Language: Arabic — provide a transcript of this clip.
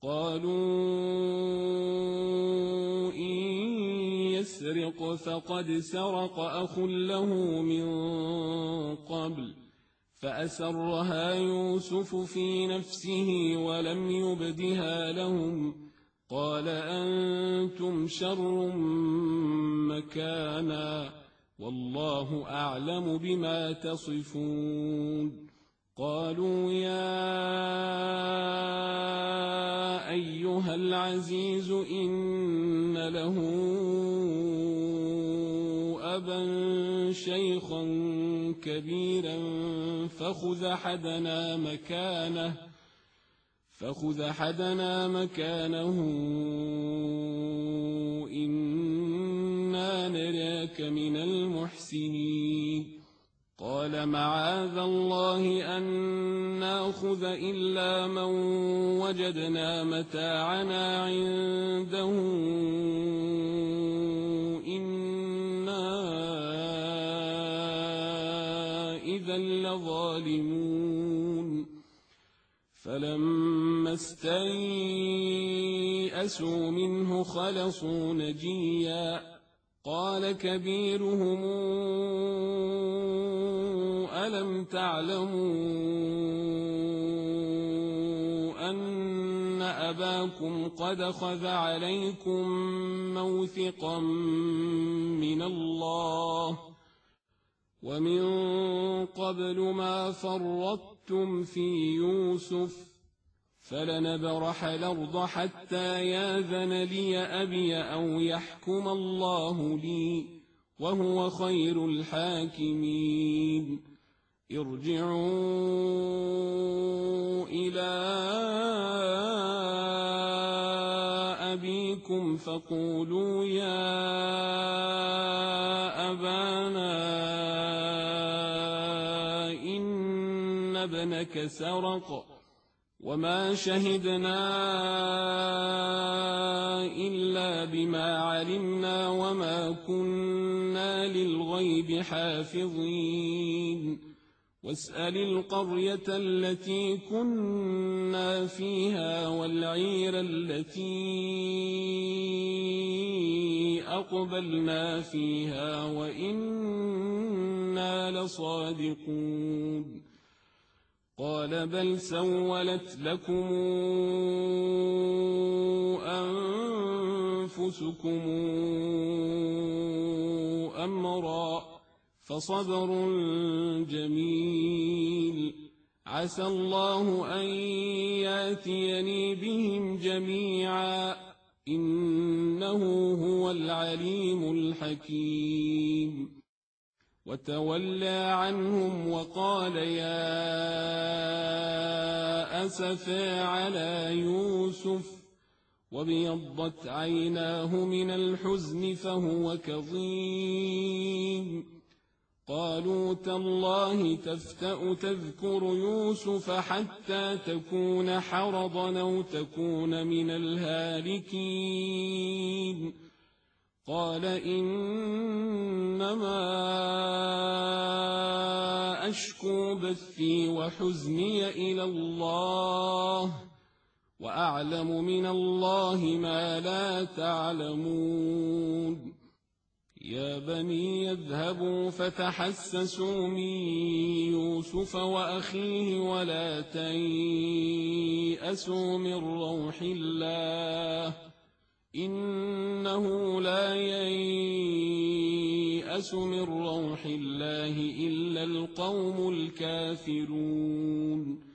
قالوا إن يسرق فقد سرق أخ له من قبل فأسرها يوسف في نفسه ولم يبدها لهم قال أنتم شر مكانا والله أعلم بما تصفون قالوا يا أيها العزيز إن له أبا شيخا كبيرا فخذ أحدنا مكانه إنا نراك من المحسنين قال معاذ الله أن نأخذ إلا من وجدنا متاعنا عنده إنا إذا لظالمون فلما استيئسوا منه خلصوا نجيا قال كبيرهم ألم تعلموا أن أباكم قد أخذ عليكم موثقا من الله ومن قبل ما فرطتم في يوسف فلنبرح الأرض حتى ياذن لي أبي أو يحكم الله لي وهو خير الحاكمين ارجعوا إلى أبيكم فقولوا يا أبانا إن ابنك سرق وما شهدنا إلا بما علمنا وما كنا للغيب حافظين واسأل القرية التي كنا فيها والعير التي أقبلنا فيها وإنا لصادقون قال بل سولت لكم أنفسكم أمرا فصبر جميل عسى الله أن ياتيني بهم جميعا إنه هو العليم الحكيم وتولى عنهم وقال يا أسفا على يوسف وابيضت عيناه من الحزن فهو كظيم قالوا تالله تفتأ تذكر يوسف حتى تكون حرضا أو تكون من الهالكين قال إنما أشكو بثي وحزني إلى الله وأعلم من الله ما لا تعلمون يا بني اذهبوا فتحسسوا من يوسف وأخيه ولا تيأسوا من روح الله إنه لا ييأس من روح الله إلا القوم الكافرون